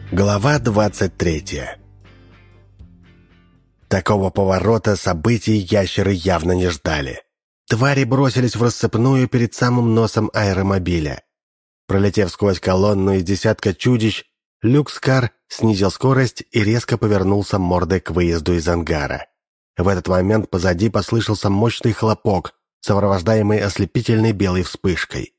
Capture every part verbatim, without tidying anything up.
Глава двадцать третья. Такого поворота событий ящеры явно не ждали. Твари бросились в рассыпную перед самым носом аэромобиля. Пролетев сквозь колонну из десятка чудищ, Люк Скар снизил скорость и резко повернулся мордой к выезду из ангара. В этот момент позади послышался мощный хлопок, сопровождаемый ослепительной белой вспышкой.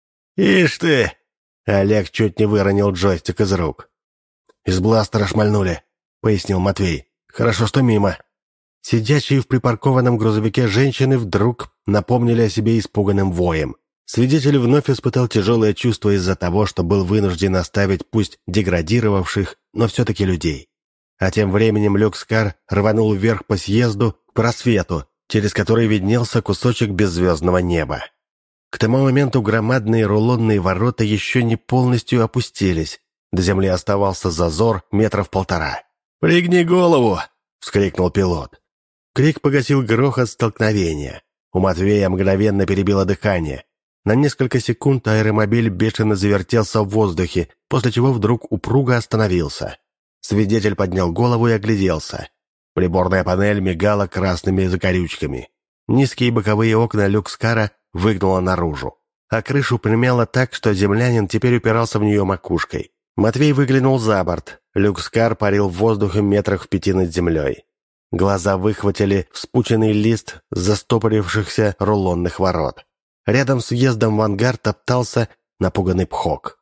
«Ишь ты!» — Олег чуть не выронил джойстик из рук. «Из бластера шмальнули», — пояснил Матвей. «Хорошо, что мимо». Сидящие в припаркованном грузовике женщины вдруг напомнили о себе испуганным воем. Свидетель вновь испытал тяжелое чувство из-за того, что был вынужден оставить пусть деградировавших, но все-таки людей. А тем временем Люк Скар рванул вверх по съезду к просвету, через который виднелся кусочек беззвездного неба. К тому моменту громадные рулонные ворота еще не полностью опустились. До земли оставался зазор метров полтора. «Пригни голову!» — вскрикнул пилот. Крик погасил грохот столкновения. У Матвея мгновенно перебило дыхание. На несколько секунд аэромобиль бешено завертелся в воздухе, после чего вдруг упруго остановился. Свидетель поднял голову и огляделся. Приборная панель мигала красными закорючками. Низкие боковые окна Люк Скара выгнуло наружу, а крышу примяло так, что землянин теперь упирался в нее макушкой. Матвей выглянул за борт. Люк Скар парил в воздухе метрах в пяти над землей. Глаза выхватили вспученный лист застопорившихся рулонных ворот. Рядом с въездом в ангар топтался напуганный Пхок.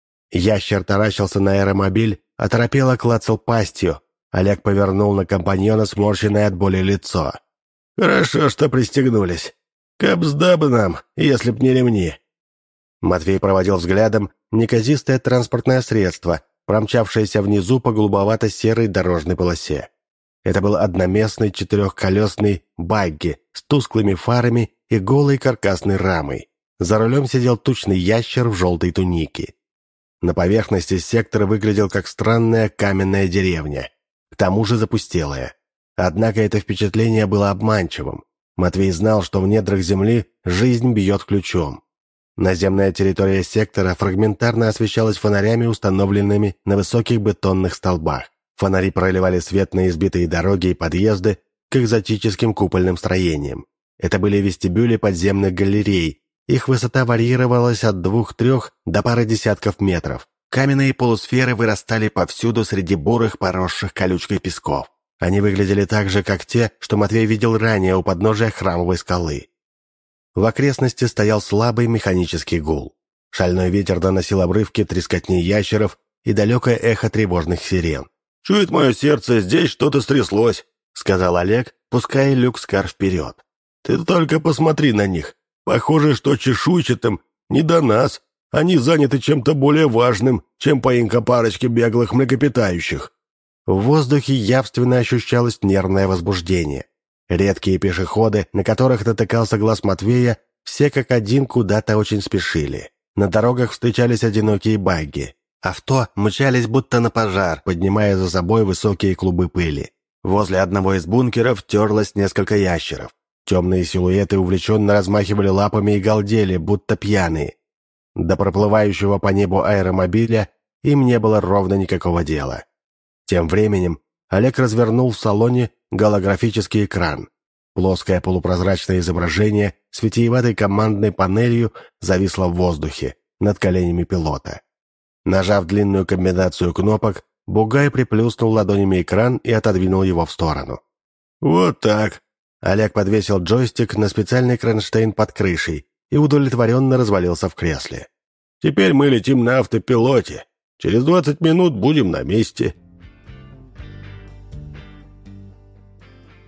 Ящер таращился на аэромобиль, оторопело клацал пастью. Олег повернул на компаньона сморщенное от боли лицо. «Хорошо, что пристегнулись. Кабзда бы нам, если б не ремни». Матвей проводил взглядом неказистое транспортное средство, промчавшееся внизу по голубовато-серой дорожной полосе. Это был одноместный четырехколесный багги с тусклыми фарами и голой каркасной рамой. За рулем сидел тучный ящер в желтой тунике. На поверхности сектор выглядел как странная каменная деревня, к тому же запустелая. Однако это впечатление было обманчивым. Матвей знал, что в недрах земли жизнь бьет ключом. Наземная территория сектора фрагментарно освещалась фонарями, установленными на высоких бетонных столбах. Фонари проливали свет на избитые дороги и подъезды к экзотическим купольным строениям. Это были вестибюли подземных галерей. Их высота варьировалась от двух-трех до пары десятков метров. Каменные полусферы вырастали повсюду среди бурых, поросших колючкой песков. Они выглядели так же, как те, что Матвей видел ранее у подножия храмовой скалы. В окрестности стоял слабый механический гул. Шальной ветер доносил обрывки трескотни ящеров и далекое эхо тревожных сирен. «Чует мое сердце, здесь что-то стряслось», — сказал Олег, пуская Люк Скар вперед. «Ты только посмотри на них. Похоже, что чешуйчатым не до нас. Они заняты чем-то более важным, чем поимка парочки беглых млекопитающих». В воздухе явственно ощущалось нервное возбуждение. Редкие пешеходы, на которых натыкался глаз Матвея, все как один куда-то очень спешили. На дорогах встречались одинокие багги. Авто мчались будто на пожар, поднимая за собой высокие клубы пыли. Возле одного из бункеров терлось несколько ящеров. Темные силуэты увлеченно размахивали лапами и галдели, будто пьяные. До проплывающего по небу аэромобиля им не было ровно никакого дела. Тем временем Олег развернул в салоне голографический экран. Плоское полупрозрачное изображение с витиеватой командной панелью зависло в воздухе над коленями пилота. Нажав длинную комбинацию кнопок, Бугай приплюснул ладонями экран и отодвинул его в сторону. «Вот так!» Олег подвесил джойстик на специальный кронштейн под крышей и удовлетворенно развалился в кресле. «Теперь мы летим на автопилоте. Через двадцать минут будем на месте».